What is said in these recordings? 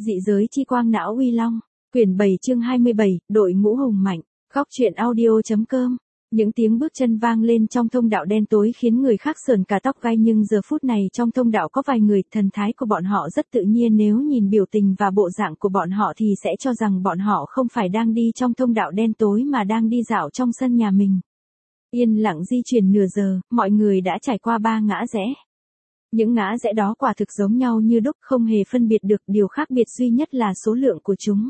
Dị giới chi quang não uy long. Quyển 7 chương 27, đội ngũ hùng mạnh. Góc truyện audio.com. Những tiếng bước chân vang lên trong thông đạo đen tối khiến người khác sởn cả tóc gai, nhưng giờ phút này trong thông đạo có vài người, thần thái của bọn họ rất tự nhiên, nếu nhìn biểu tình và bộ dạng của bọn họ thì sẽ cho rằng bọn họ không phải đang đi trong thông đạo đen tối mà đang đi dạo trong sân nhà mình. Yên lặng di chuyển nửa giờ, mọi người đã trải qua 3 ngã rẽ. Những ngã rẽ đó quả thực giống nhau như đúc, không hề phân biệt được, điều khác biệt duy nhất là số lượng của chúng.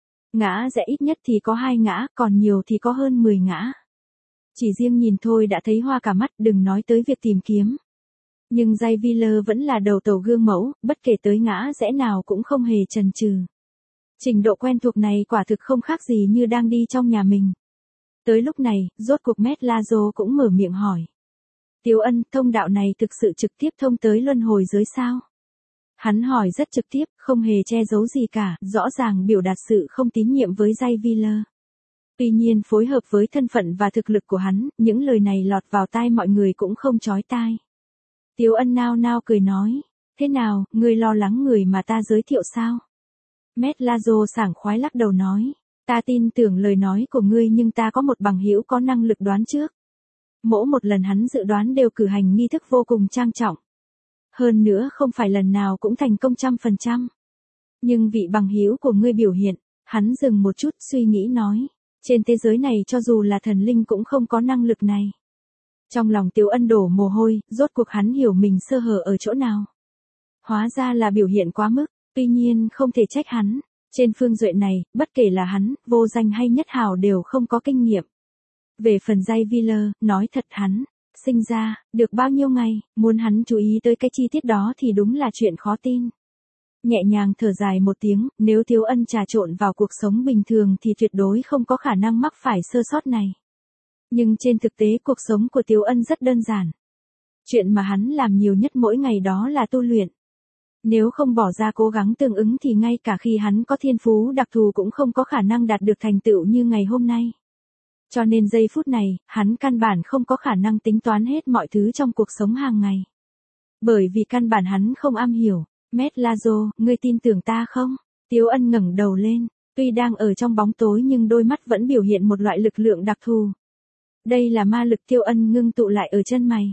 Ngã rẽ ít nhất thì có 2 ngã, còn nhiều thì có hơn 10 ngã. Chỉ riêng nhìn thôi đã thấy hoa cả mắt, đừng nói tới việc tìm kiếm. Nhưng Jayviller vẫn là đầu tàu gương mẫu, bất kể tới ngã rẽ nào cũng không hề chần chừ. Trình độ quen thuộc này quả thực không khác gì như đang đi trong nhà mình. Tới lúc này, rốt cuộc Matt Lazo cũng mở miệng hỏi. Tiếu Ân, thông đạo này thực sự trực tiếp thông tới luân hồi giới sao? Hắn hỏi rất trực tiếp, không hề che giấu gì cả, rõ ràng biểu đạt sự không tín nhiệm với Jayviller. Tuy nhiên phối hợp với thân phận và thực lực của hắn, những lời này lọt vào tai mọi người cũng không chói tai. Tiếu Ân nao nao cười nói, thế nào, ngươi lo lắng người mà ta giới thiệu sao? Matt Lazo sảng khoái lắc đầu nói, ta tin tưởng lời nói của ngươi, nhưng ta có một bằng hữu có năng lực đoán trước. Mỗi một lần hắn dự đoán đều cử hành nghi thức vô cùng trang trọng. Hơn nữa không phải lần nào cũng thành công 100%. Nhưng vị bằng hữu của ngươi biểu hiện, hắn dừng một chút suy nghĩ nói. Trên thế giới này cho dù là thần linh cũng không có năng lực này. Trong lòng Tiếu Ân đổ mồ hôi, rốt cuộc hắn hiểu mình sơ hở ở chỗ nào. Hóa ra là biểu hiện quá mức, tuy nhiên không thể trách hắn. Trên phương diện này, bất kể là hắn, vô danh hay nhất hào đều không có kinh nghiệm. Về phần Jayviller, nói thật hắn, sinh ra, được bao nhiêu ngày, muốn hắn chú ý tới cái chi tiết đó thì đúng là chuyện khó tin. Nhẹ nhàng thở dài một tiếng, nếu Tiếu Ân trà trộn vào cuộc sống bình thường thì tuyệt đối không có khả năng mắc phải sơ sót này. Nhưng trên thực tế cuộc sống của Tiếu Ân rất đơn giản. Chuyện mà hắn làm nhiều nhất mỗi ngày đó là tu luyện. Nếu không bỏ ra cố gắng tương ứng thì ngay cả khi hắn có thiên phú đặc thù cũng không có khả năng đạt được thành tựu như ngày hôm nay. Cho nên giây phút này, hắn căn bản không có khả năng tính toán hết mọi thứ trong cuộc sống hàng ngày. Bởi vì căn bản hắn không am hiểu. Matt Lazo, ngươi tin tưởng ta không? Tiếu Ân ngẩng đầu lên, tuy đang ở trong bóng tối nhưng đôi mắt vẫn biểu hiện một loại lực lượng đặc thù. Đây là ma lực. Tiếu Ân ngưng tụ lại ở chân mày.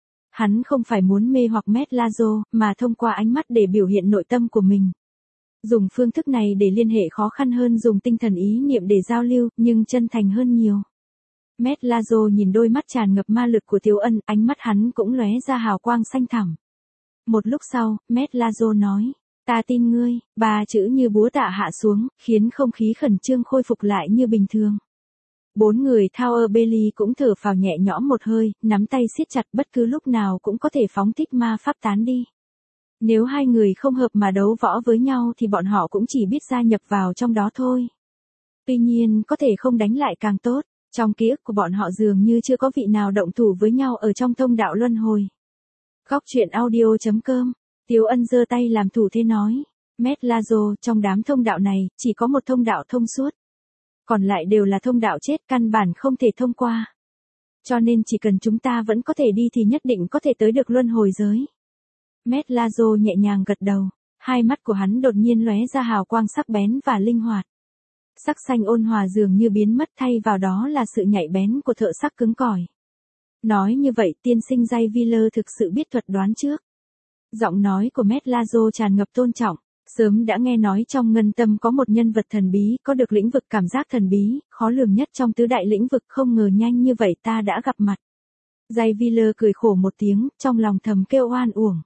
Hắn không phải muốn mê hoặc Matt Lazo, mà thông qua ánh mắt để biểu hiện nội tâm của mình. Dùng phương thức này để liên hệ khó khăn hơn dùng tinh thần ý niệm để giao lưu, nhưng chân thành hơn nhiều. Matt Lazo nhìn đôi mắt tràn ngập ma lực của Tiếu Ân, ánh mắt hắn cũng lóe ra hào quang xanh thẳm. Một lúc sau, Matt Lazo nói, ta tin ngươi, 3 chữ như búa tạ hạ xuống, khiến không khí khẩn trương khôi phục lại như bình thường. 4 người Tower Bailey cũng thở phào nhẹ nhõm một hơi, nắm tay siết chặt, bất cứ lúc nào cũng có thể phóng thích ma pháp tán đi. Nếu hai người không hợp mà đấu võ với nhau thì bọn họ cũng chỉ biết gia nhập vào trong đó thôi. Tuy nhiên có thể không đánh lại càng tốt, trong ký ức của bọn họ dường như chưa có vị nào động thủ với nhau ở trong thông đạo luân hồi. Góc truyện audio.com. Tiếu Ân giơ tay làm thủ thế nói. Matt Lazo, trong đám thông đạo này, chỉ có một thông đạo thông suốt. Còn lại đều là thông đạo chết, căn bản không thể thông qua. Cho nên chỉ cần chúng ta vẫn có thể đi thì nhất định có thể tới được luân hồi giới. Matt Lazo nhẹ nhàng gật đầu. Hai mắt của hắn đột nhiên lóe ra hào quang sắc bén và linh hoạt. Sắc xanh ôn hòa dường như biến mất, thay vào đó là sự nhạy bén của thợ sắc cứng cỏi. Nói như vậy tiên sinh Jayviller thực sự biết thuật đoán trước. Giọng nói của Matt Lazo tràn ngập tôn trọng. Sớm đã nghe nói trong ngân tâm có một nhân vật thần bí, có được lĩnh vực cảm giác thần bí, khó lường nhất trong tứ đại lĩnh vực, không ngờ nhanh như vậy ta đã gặp mặt. Jayviller cười khổ một tiếng, trong lòng thầm kêu oan uổng.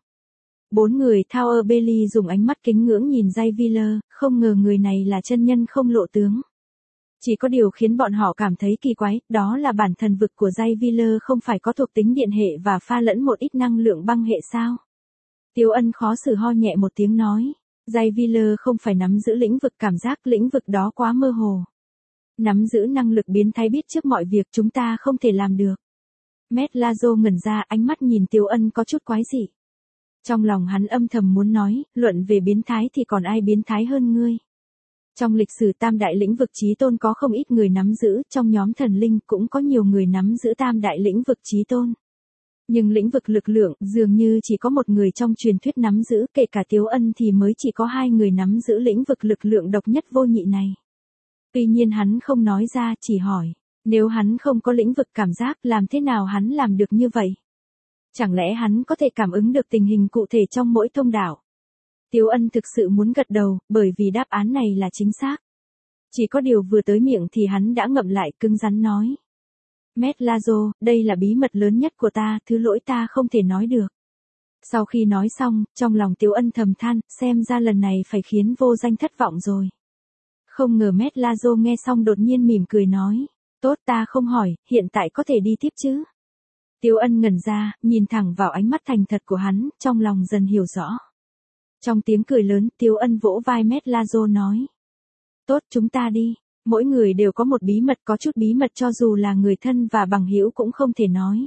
4 người Tower Bailey dùng ánh mắt kính ngưỡng nhìn Jayviller, không ngờ người này là chân nhân không lộ tướng. Chỉ có điều khiến bọn họ cảm thấy kỳ quái, đó là bản thần vực của Jayviller không phải có thuộc tính điện hệ và pha lẫn một ít năng lượng băng hệ sao? Tiếu Ân khó xử ho nhẹ một tiếng nói, Jayviller không phải nắm giữ lĩnh vực cảm giác, lĩnh vực đó quá mơ hồ. Nắm giữ năng lực biến thái biết trước mọi việc chúng ta không thể làm được. Matt Lazo ngẩn ra, ánh mắt nhìn Tiếu Ân có chút quái dị. Trong lòng hắn âm thầm muốn nói, luận về biến thái thì còn ai biến thái hơn ngươi. Trong lịch sử tam đại lĩnh vực chí tôn có không ít người nắm giữ, trong nhóm thần linh cũng có nhiều người nắm giữ tam đại lĩnh vực chí tôn. Nhưng lĩnh vực lực lượng dường như chỉ có một người trong truyền thuyết nắm giữ, kể cả Tiếu Ân thì mới chỉ có 2 người nắm giữ lĩnh vực lực lượng độc nhất vô nhị này. Tuy nhiên hắn không nói ra, chỉ hỏi, nếu hắn không có lĩnh vực cảm giác làm thế nào hắn làm được như vậy? Chẳng lẽ hắn có thể cảm ứng được tình hình cụ thể trong mỗi thông đạo? Tiếu Ân thực sự muốn gật đầu, bởi vì đáp án này là chính xác. Chỉ có điều vừa tới miệng thì hắn đã ngậm lại, cứng rắn nói. Metlazo, đây là bí mật lớn nhất của ta, thứ lỗi ta không thể nói được. Sau khi nói xong, trong lòng Tiếu Ân thầm than, xem ra lần này phải khiến vô danh thất vọng rồi. Không ngờ Metlazo nghe xong đột nhiên mỉm cười nói, tốt ta không hỏi, hiện tại có thể đi tiếp chứ. Tiếu Ân ngẩn ra, nhìn thẳng vào ánh mắt thành thật của hắn, trong lòng dần hiểu rõ. Trong tiếng cười lớn, Tiếu Ân vỗ vai Metlazo nói. Tốt chúng ta đi, mỗi người đều có một bí mật, có chút bí mật cho dù là người thân và bằng hữu cũng không thể nói.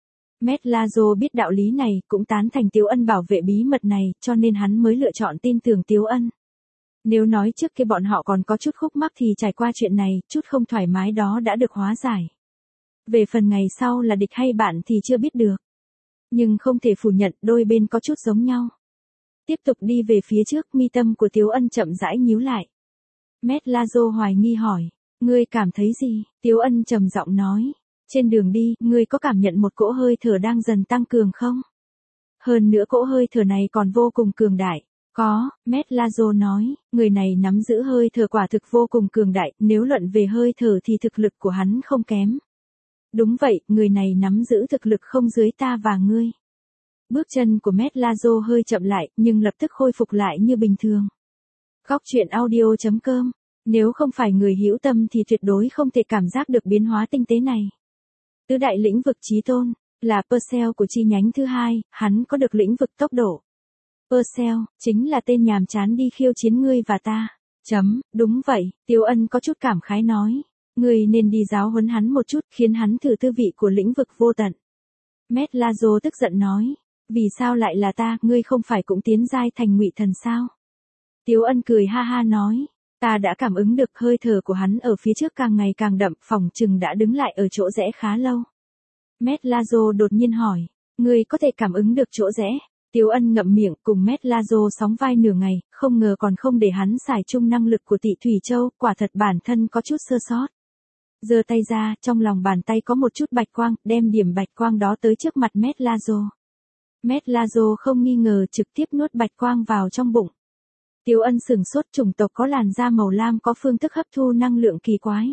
Metlazo biết đạo lý này, cũng tán thành Tiếu Ân bảo vệ bí mật này, cho nên hắn mới lựa chọn tin tưởng Tiếu Ân. Nếu nói trước kia bọn họ còn có chút khúc mắc thì trải qua chuyện này, chút không thoải mái đó đã được hóa giải. Về phần ngày sau là địch hay bạn thì chưa biết được. Nhưng không thể phủ nhận đôi bên có chút giống nhau. Tiếp tục đi về phía trước, mi tâm của Tiếu Ân chậm rãi nhíu lại. Metlazo hoài nghi hỏi, ngươi cảm thấy gì? Tiếu Ân trầm giọng nói, trên đường đi, ngươi có cảm nhận một cỗ hơi thở đang dần tăng cường không? Hơn nữa cỗ hơi thở này còn vô cùng cường đại. Có, Metlazo nói, người này nắm giữ hơi thở quả thực vô cùng cường đại, nếu luận về hơi thở thì thực lực của hắn không kém. Đúng vậy, người này nắm giữ thực lực không dưới ta và ngươi. Bước chân của Metlazo hơi chậm lại, nhưng lập tức khôi phục lại như bình thường. Góc truyện audio.com. Nếu không phải người hữu tâm thì tuyệt đối không thể cảm giác được biến hóa tinh tế này. Tứ đại lĩnh vực chí tôn, là Purcell của chi nhánh thứ 2, hắn có được lĩnh vực tốc độ. Purcell, chính là tên nhàm chán đi khiêu chiến ngươi và ta. Đúng vậy, Tiếu Ân có chút cảm khái nói. Ngươi nên đi giáo huấn hắn một chút, khiến hắn thử tư vị của lĩnh vực vô tận. Metlazo tức giận nói. Vì sao lại là ta, ngươi không phải cũng tiến giai thành ngụy thần sao? Tiếu Ân cười ha ha nói. Ta đã cảm ứng được hơi thở của hắn ở phía trước càng ngày càng đậm, phỏng chừng đã đứng lại ở chỗ rẽ khá lâu. Metlazo đột nhiên hỏi. Ngươi có thể cảm ứng được chỗ rẽ? Tiếu Ân ngậm miệng, cùng Metlazo sóng vai nửa ngày, không ngờ còn không để hắn xài chung năng lực của Tị Thủy Châu, quả thật bản thân có chút sơ sót. Giơ tay ra, trong lòng bàn tay có một chút bạch quang, đem điểm bạch quang đó tới trước mặt Metlazo. Metlazo không nghi ngờ trực tiếp nuốt bạch quang vào trong bụng. Tiếu Ân sửng sốt, chủng tộc có làn da màu lam có phương thức hấp thu năng lượng kỳ quái.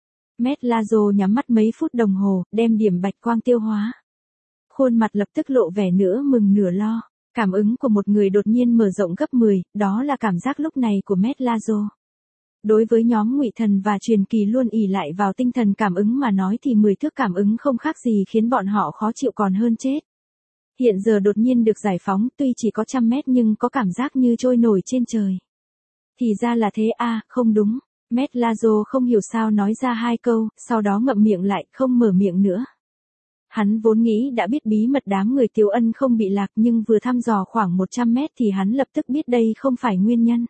Metlazo nhắm mắt mấy phút đồng hồ, đem điểm bạch quang tiêu hóa. Khuôn mặt lập tức lộ vẻ nửa mừng nửa lo. Cảm ứng của một người đột nhiên mở rộng gấp 10, đó là cảm giác lúc này của Metlazo. Đối với nhóm ngụy thần và truyền kỳ luôn ỷ lại vào tinh thần cảm ứng mà nói thì 10 thước cảm ứng không khác gì khiến bọn họ khó chịu còn hơn chết. Hiện giờ đột nhiên được giải phóng, tuy chỉ có 100 mét nhưng có cảm giác như trôi nổi trên trời. Thì ra là thế à, không đúng. Metlazo không hiểu sao nói ra 2 câu, sau đó ngậm miệng lại, không mở miệng nữa. Hắn vốn nghĩ đã biết bí mật đám người Tiếu Ân không bị lạc nhưng vừa thăm dò khoảng 100 mét thì hắn lập tức biết đây không phải nguyên nhân.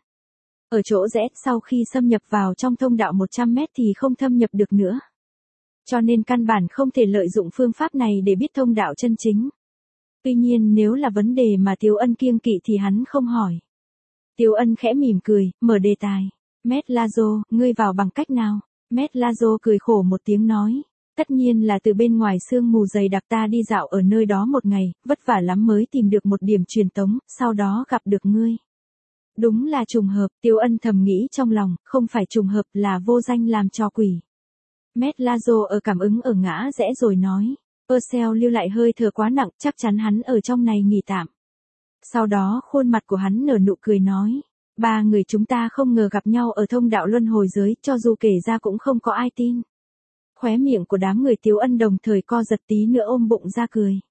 Ở chỗ rẽ sau khi xâm nhập vào trong thông đạo 100 mét thì không thâm nhập được nữa. Cho nên căn bản không thể lợi dụng phương pháp này để biết thông đạo chân chính. Tuy nhiên nếu là vấn đề mà Tiếu Ân kiêng kỵ thì hắn không hỏi. Tiếu Ân khẽ mỉm cười, mở đề tài. Metlazo, ngươi vào bằng cách nào? Metlazo cười khổ một tiếng nói. Tất nhiên là từ bên ngoài sương mù dày đặc, ta đi dạo ở nơi đó một ngày, vất vả lắm mới tìm được một điểm truyền tống, sau đó gặp được ngươi. Đúng là trùng hợp, Tiếu Ân thầm nghĩ trong lòng, không phải trùng hợp là vô danh làm trò quỷ. Metlazo ở cảm ứng ở ngã rẽ rồi nói. Purcell lưu lại hơi thở quá nặng, chắc chắn hắn ở trong này nghỉ tạm. Sau đó khuôn mặt của hắn nở nụ cười nói. 3 người chúng ta không ngờ gặp nhau ở thông đạo luân hồi giới, cho dù kể ra cũng không có ai tin. Khóe miệng của đám người Tiếu Ân đồng thời co giật, tí nữa ôm bụng ra cười.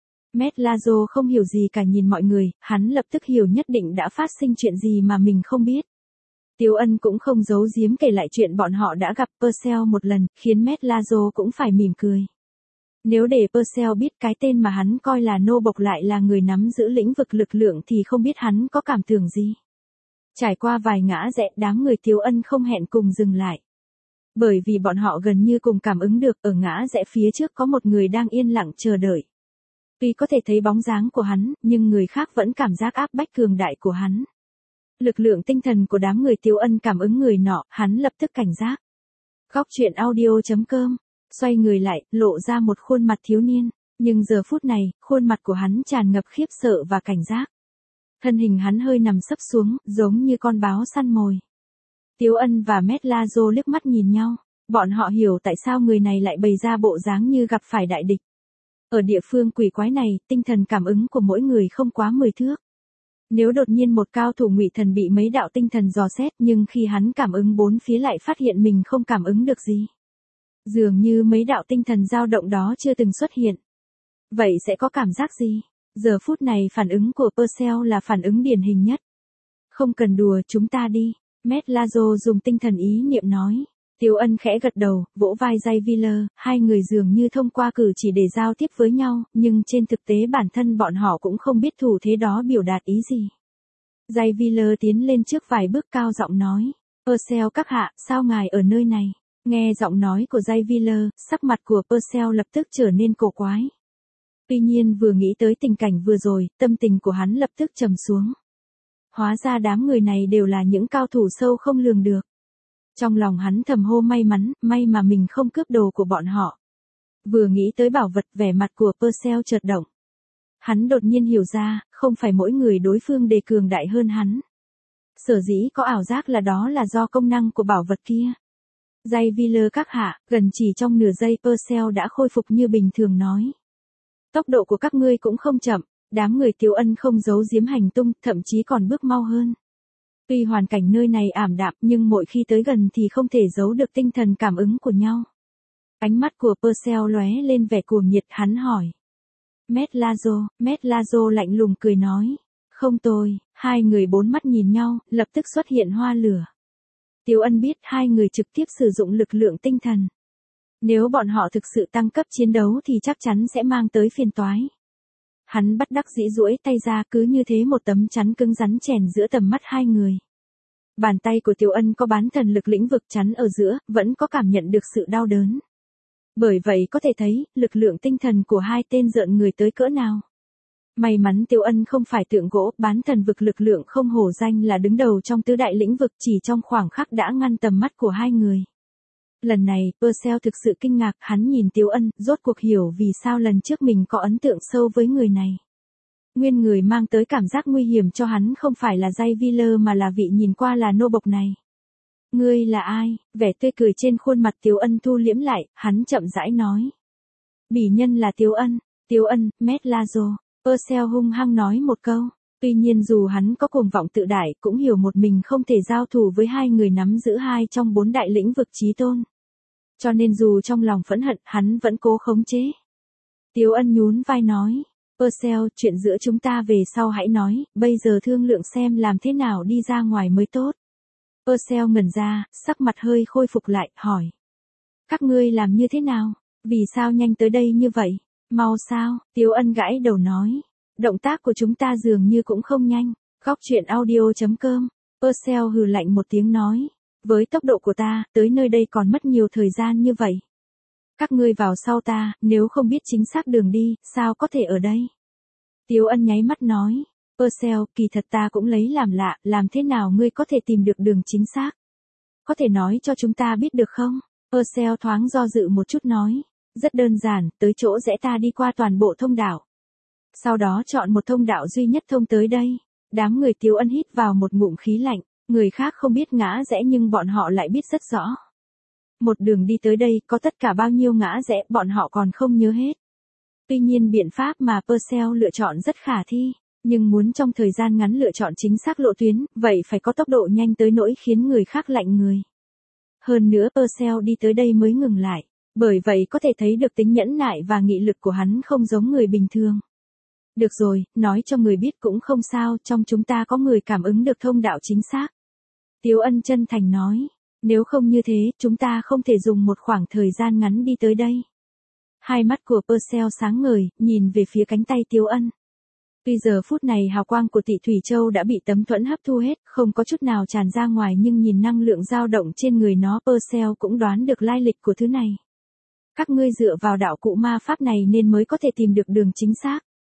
Metlazo không hiểu gì cả nhìn mọi người, hắn lập tức hiểu nhất định đã phát sinh chuyện gì mà mình không biết. Tiếu Ân cũng không giấu giếm kể lại chuyện bọn họ đã gặp Purcell một lần, khiến Metlazo cũng phải mỉm cười. Nếu để Purcell biết cái tên mà hắn coi là nô bộc lại là người nắm giữ lĩnh vực lực lượng thì không biết hắn có cảm tưởng gì. Trải qua vài ngã rẽ, đám người Tiếu Ân không hẹn cùng dừng lại. Bởi vì bọn họ gần như cùng cảm ứng được ở ngã rẽ phía trước có một người đang yên lặng chờ đợi. Tuy có thể thấy bóng dáng của hắn, nhưng người khác vẫn cảm giác áp bách cường đại của hắn. Lực lượng tinh thần của đám người Tiếu Ân cảm ứng người nọ, hắn lập tức cảnh giác. Góc truyện audio.com, xoay người lại, lộ ra một khuôn mặt thiếu niên, nhưng giờ phút này, khuôn mặt của hắn tràn ngập khiếp sợ và cảnh giác. Thân hình hắn hơi nằm sấp xuống, giống như con báo săn mồi. Tiếu Ân và Metlazo liếc mắt nhìn nhau, bọn họ hiểu tại sao người này lại bày ra bộ dáng như gặp phải đại địch. Ở địa phương quỷ quái này, tinh thần cảm ứng của mỗi người không quá 10 thước. Nếu đột nhiên một cao thủ ngụy thần bị mấy đạo tinh thần dò xét, nhưng khi hắn cảm ứng bốn phía lại phát hiện mình không cảm ứng được gì. Dường như mấy đạo tinh thần dao động đó chưa từng xuất hiện. Vậy sẽ có cảm giác gì? Giờ phút này phản ứng của Purcell là phản ứng điển hình nhất. Không cần đùa, chúng ta đi. Metlazo dùng tinh thần ý niệm nói. Tiếu Ân khẽ gật đầu, vỗ vai Jayviller, hai người dường như thông qua cử chỉ để giao tiếp với nhau, nhưng trên thực tế bản thân bọn họ cũng không biết thủ thế đó biểu đạt ý gì. Jayviller tiến lên trước vài bước cao giọng nói. Purcell các hạ, sao ngài ở nơi này? Nghe giọng nói của Jayviller, sắc mặt của Purcell lập tức trở nên cổ quái. Tuy nhiên vừa nghĩ tới tình cảnh vừa rồi, tâm tình của hắn lập tức trầm xuống. Hóa ra đám người này đều là những cao thủ sâu không lường được. Trong lòng hắn thầm hô may mắn, may mà mình không cướp đồ của bọn họ. Vừa nghĩ tới bảo vật, vẻ mặt của Purcell chợt động. Hắn đột nhiên hiểu ra, không phải mỗi người đối phương đều cường đại hơn hắn. Sở dĩ có ảo giác là đó là do công năng của bảo vật kia. Jayviller các hạ, gần chỉ trong nửa giây Purcell đã khôi phục như bình thường nói. Tốc độ của các ngươi cũng không chậm, đám người Tiếu Ân không giấu giếm hành tung, thậm chí còn bước mau hơn. Tuy hoàn cảnh nơi này ảm đạm nhưng mỗi khi tới gần thì không thể giấu được tinh thần cảm ứng của nhau. Ánh mắt của Purcell lóe lên vẻ cuồng nhiệt, hắn hỏi. Metlazo lạnh lùng cười nói. Không tôi, hai người bốn mắt nhìn nhau, lập tức xuất hiện hoa lửa. Tiếu Ân biết hai người trực tiếp sử dụng lực lượng tinh thần. Nếu bọn họ thực sự tăng cấp chiến đấu thì chắc chắn sẽ mang tới phiền toái. Hắn bất đắc dĩ duỗi tay ra, cứ như thế một tấm chắn cứng rắn chèn giữa tầm mắt hai người. Bàn tay của Tiếu Ân có bán thần lực lĩnh vực chắn ở giữa, vẫn có cảm nhận được sự đau đớn. Bởi vậy có thể thấy, lực lượng tinh thần của hai tên rợn người tới cỡ nào. May mắn Tiếu Ân không phải tượng gỗ, bán thần vực lực lượng không hổ danh là đứng đầu trong tứ đại lĩnh vực, chỉ trong khoảng khắc đã ngăn tầm mắt của hai người. Lần này, Purcell thực sự kinh ngạc, hắn nhìn Tiếu Ân, rốt cuộc hiểu vì sao lần trước mình có ấn tượng sâu với người này. Nguyên người mang tới cảm giác nguy hiểm cho hắn không phải là Jayviller mà là vị nhìn qua là nô bộc này. Ngươi là ai? Vẻ tươi cười trên khuôn mặt Tiếu Ân thu liễm lại, hắn chậm rãi nói. Bỉ nhân là Tiếu Ân, Metlazo. Purcell hung hăng nói một câu. Tuy nhiên dù hắn có cuồng vọng tự đại cũng hiểu một mình không thể giao thủ với hai người nắm giữ hai trong bốn đại lĩnh vực chí tôn. Cho nên dù trong lòng phẫn hận, hắn vẫn cố khống chế. Tiếu Ân nhún vai nói. Purcell, chuyện giữa chúng ta về sau hãy nói, bây giờ thương lượng xem làm thế nào đi ra ngoài mới tốt. Purcell ngẩn ra, sắc mặt hơi khôi phục lại, hỏi. Các ngươi làm như thế nào? Vì sao nhanh tới đây như vậy? Mau sao? Tiếu Ân gãi đầu nói. Động tác của chúng ta dường như cũng không nhanh. Góc truyện audio.com. Purcell hừ lạnh một tiếng nói. Với tốc độ của ta, tới nơi đây còn mất nhiều thời gian như vậy. Các ngươi vào sau ta, nếu không biết chính xác đường đi, sao có thể ở đây? Tiếu Ân nháy mắt nói. Purcell, kỳ thật ta cũng lấy làm lạ, làm thế nào ngươi có thể tìm được đường chính xác? Có thể nói cho chúng ta biết được không? Purcell thoáng do dự một chút nói. Rất đơn giản, tới chỗ rẽ ta đi qua toàn bộ thông đạo. Sau đó chọn một thông đạo duy nhất thông tới đây. Đám người Tiếu Ân hít vào một ngụm khí lạnh, người khác không biết ngã rẽ nhưng bọn họ lại biết rất rõ. Một đường đi tới đây có tất cả bao nhiêu ngã rẽ bọn họ còn không nhớ hết. Tuy nhiên biện pháp mà Purcell lựa chọn rất khả thi, nhưng muốn trong thời gian ngắn lựa chọn chính xác lộ tuyến, vậy phải có tốc độ nhanh tới nỗi khiến người khác lạnh người. Hơn nữa Purcell đi tới đây mới ngừng lại, bởi vậy có thể thấy được tính nhẫn nại và nghị lực của hắn không giống người bình thường. Được rồi, nói cho người biết cũng không sao, trong chúng ta có người cảm ứng được thông đạo chính xác. Tiếu Ân chân thành nói, nếu không như thế, chúng ta không thể dùng một khoảng thời gian ngắn đi tới đây. Hai mắt của Purcell sáng ngời, nhìn về phía cánh tay Tiếu Ân. Tuy giờ phút này hào quang của Tị Thủy Châu đã bị tấm thuẫn hấp thu hết, không có chút nào tràn ra ngoài nhưng nhìn năng lượng dao động trên người nó Purcell cũng đoán được lai lịch của thứ này. Các ngươi dựa vào đạo cụ ma pháp này nên mới có thể tìm được đường chính xác.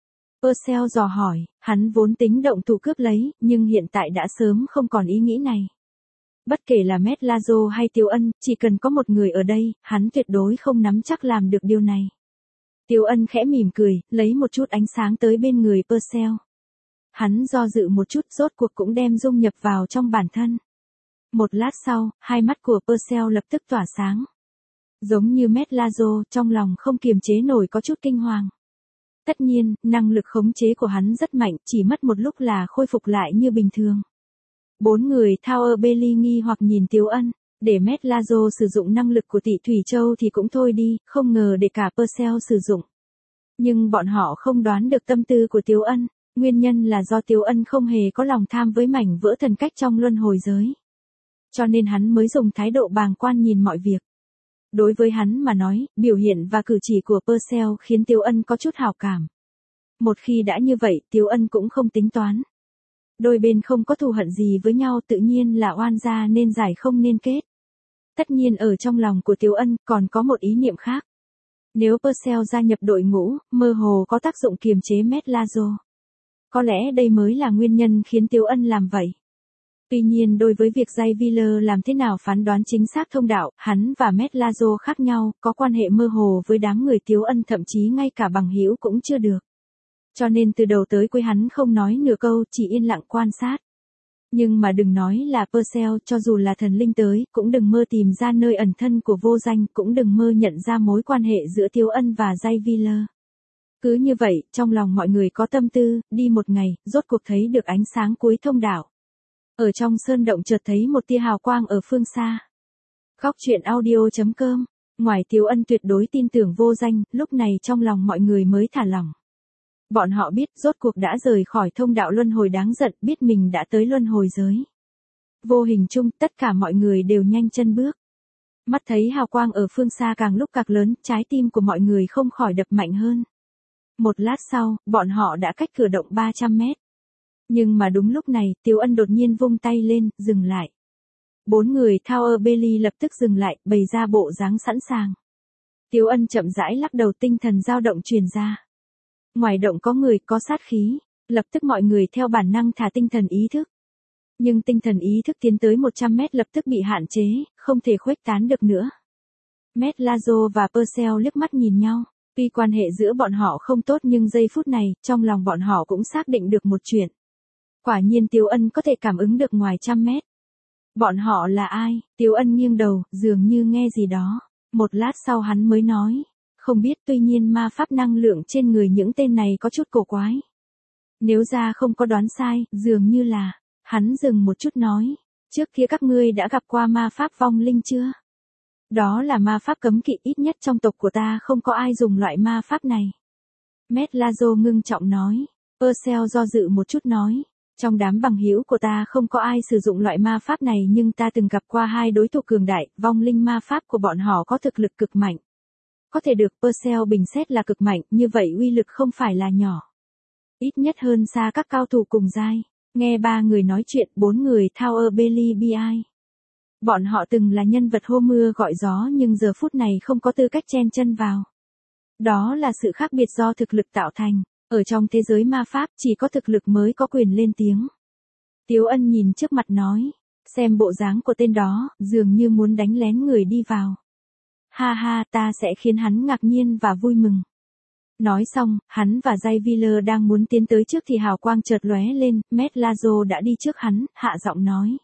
Purcell dò hỏi, hắn vốn tính động thủ cướp lấy, nhưng hiện tại đã sớm không còn ý nghĩ này. Bất kể là Matt Lazo hay Tiếu Ân, chỉ cần có một người ở đây, hắn tuyệt đối không nắm chắc làm được điều này. Tiếu Ân khẽ mỉm cười, lấy một chút ánh sáng tới bên người Purcell. Hắn do dự một chút, rốt cuộc cũng đem dung nhập vào trong bản thân. Một lát sau, hai mắt của Purcell lập tức tỏa sáng. Giống như Matt Lazo, trong lòng không kiềm chế nổi có chút kinh hoàng. Tất nhiên, năng lực khống chế của hắn rất mạnh, chỉ mất một lúc là khôi phục lại như bình thường. Bốn người Tower Bailey nghi hoặc nhìn Tiếu Ân, để Matt Lazo sử dụng năng lực của Tỷ Thủy Châu thì cũng thôi đi, không ngờ để cả Purcell sử dụng. Nhưng bọn họ không đoán được tâm tư của Tiếu Ân, nguyên nhân là do Tiếu Ân không hề có lòng tham với mảnh vỡ thần cách trong luân hồi giới. Cho nên hắn mới dùng thái độ bàng quan nhìn mọi việc. Đối với hắn mà nói, biểu hiện và cử chỉ của Purcell khiến Tiếu Ân có chút hảo cảm. Một khi đã như vậy, Tiếu Ân cũng không tính toán. Đôi bên không có thù hận gì với nhau, tự nhiên là oan gia nên giải không nên kết. Tất nhiên ở trong lòng của Tiếu Ân còn có một ý niệm khác. Nếu Purcell gia nhập đội ngũ, mơ hồ có tác dụng kiềm chế Matt Lazo. Có lẽ đây mới là nguyên nhân khiến Tiếu Ân làm vậy. Tuy nhiên đối với việc Jay Wheeler làm thế nào phán đoán chính xác thông đạo, hắn và Matt Lazo khác nhau, có quan hệ mơ hồ với đám người Tiếu Ân, thậm chí ngay cả bằng hữu cũng chưa được. Cho nên từ đầu tới cuối hắn không nói nửa câu, chỉ yên lặng quan sát. Nhưng mà đừng nói là Purcell, cho dù là thần linh tới, cũng đừng mơ tìm ra nơi ẩn thân của vô danh, cũng đừng mơ nhận ra mối quan hệ giữa Tiếu Ân và Jay Wheeler. Cứ như vậy, trong lòng mọi người có tâm tư, đi một ngày, rốt cuộc thấy được ánh sáng cuối thông đạo. Ở trong sơn động chợt thấy một tia hào quang ở phương xa. Góc truyện audio.com. Ngoài Tiếu Ân tuyệt đối tin tưởng vô danh, lúc này trong lòng mọi người mới thả lỏng. Bọn họ biết rốt cuộc đã rời khỏi thông đạo luân hồi đáng giận, biết mình đã tới luân hồi giới. Vô hình chung, tất cả mọi người đều nhanh chân bước. Mắt thấy hào quang ở phương xa càng lúc càng lớn, trái tim của mọi người không khỏi đập mạnh hơn. Một lát sau, bọn họ đã cách cửa động 300 mét. Nhưng mà đúng lúc này, Tiếu Ân đột nhiên vung tay lên, dừng lại. Bốn người Tower Bailey lập tức dừng lại, bày ra bộ dáng sẵn sàng. Tiếu Ân chậm rãi lắc đầu, tinh thần dao động truyền ra. Ngoài động có người, có sát khí, lập tức mọi người theo bản năng thả tinh thần ý thức. Nhưng tinh thần ý thức tiến tới 100 mét lập tức bị hạn chế, không thể khuếch tán được nữa. Matt Lazo và Purcell liếc mắt nhìn nhau, tuy quan hệ giữa bọn họ không tốt nhưng giây phút này, trong lòng bọn họ cũng xác định được một chuyện. Quả nhiên Tiếu Ân có thể cảm ứng được ngoài 100 mét. Bọn họ là ai? Tiếu Ân nghiêng đầu, dường như nghe gì đó. Một lát sau hắn mới nói. Không biết, tuy nhiên ma pháp năng lượng trên người những tên này có chút cổ quái. Nếu ra không có đoán sai, dường như là. Hắn dừng một chút nói. Trước kia các ngươi đã gặp qua ma pháp vong linh chưa? Đó là ma pháp cấm kỵ, ít nhất trong tộc của ta không có ai dùng loại ma pháp này. Matt Lazo ngưng trọng nói. Purcell do dự một chút nói. Trong đám bằng hữu của ta không có ai sử dụng loại ma pháp này, nhưng ta từng gặp qua hai đối thủ cường đại, vong linh ma pháp của bọn họ có thực lực cực mạnh. Có thể được Purcell bình xét là cực mạnh, như vậy uy lực không phải là nhỏ. Ít nhất hơn xa các cao thủ cùng giai. Nghe ba người nói chuyện, bốn người Tower Bailey bi ai. Bọn họ từng là nhân vật hô mưa gọi gió nhưng giờ phút này không có tư cách chen chân vào. Đó là sự khác biệt do thực lực tạo thành. Ở trong thế giới ma pháp, chỉ có thực lực mới có quyền lên tiếng. Tiếu Ân nhìn trước mặt nói. Xem bộ dáng của tên đó, dường như muốn đánh lén người đi vào. Ha ha, ta sẽ khiến hắn ngạc nhiên và vui mừng. Nói xong, hắn và Jay Wheeler đang muốn tiến tới trước thì hào quang chợt lóe lên, Matt Lazo đã đi trước hắn, hạ giọng nói.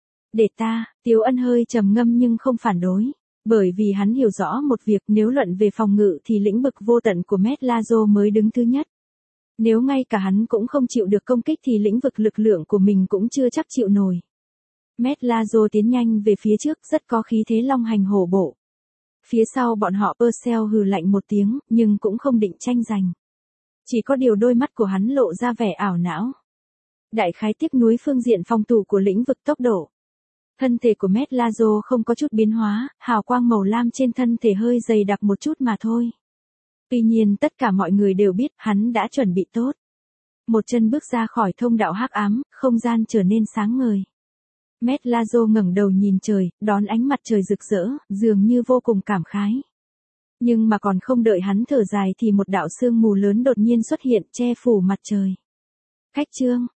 Để ta, Tiếu Ân hơi trầm ngâm nhưng không phản đối. Bởi vì hắn hiểu rõ một việc, nếu luận về phòng ngự thì lĩnh vực vô tận của Matt Lazo mới đứng thứ nhất. Nếu ngay cả hắn cũng không chịu được công kích thì lĩnh vực lực lượng của mình cũng chưa chắc chịu nổi. Matt Lazo tiến nhanh về phía trước, rất có khí thế long hành hổ bộ. Phía sau bọn họ Purcell hừ lạnh một tiếng, nhưng cũng không định tranh giành. Chỉ có điều đôi mắt của hắn lộ ra vẻ ảo não. Đại khái tiếc nuối phương diện phòng thủ của lĩnh vực tốc độ. Thân thể của Matt Lazo không có chút biến hóa, hào quang màu lam trên thân thể hơi dày đặc một chút mà thôi. Tuy nhiên tất cả mọi người đều biết hắn đã chuẩn bị tốt. Một chân bước ra khỏi thông đạo hắc ám, không gian trở nên sáng ngời. Matt Lazo ngẩng đầu nhìn trời, đón ánh mặt trời rực rỡ, dường như vô cùng cảm khái. Nhưng mà còn không đợi hắn thở dài thì một đạo sương mù lớn đột nhiên xuất hiện che phủ mặt trời. Khách Trương,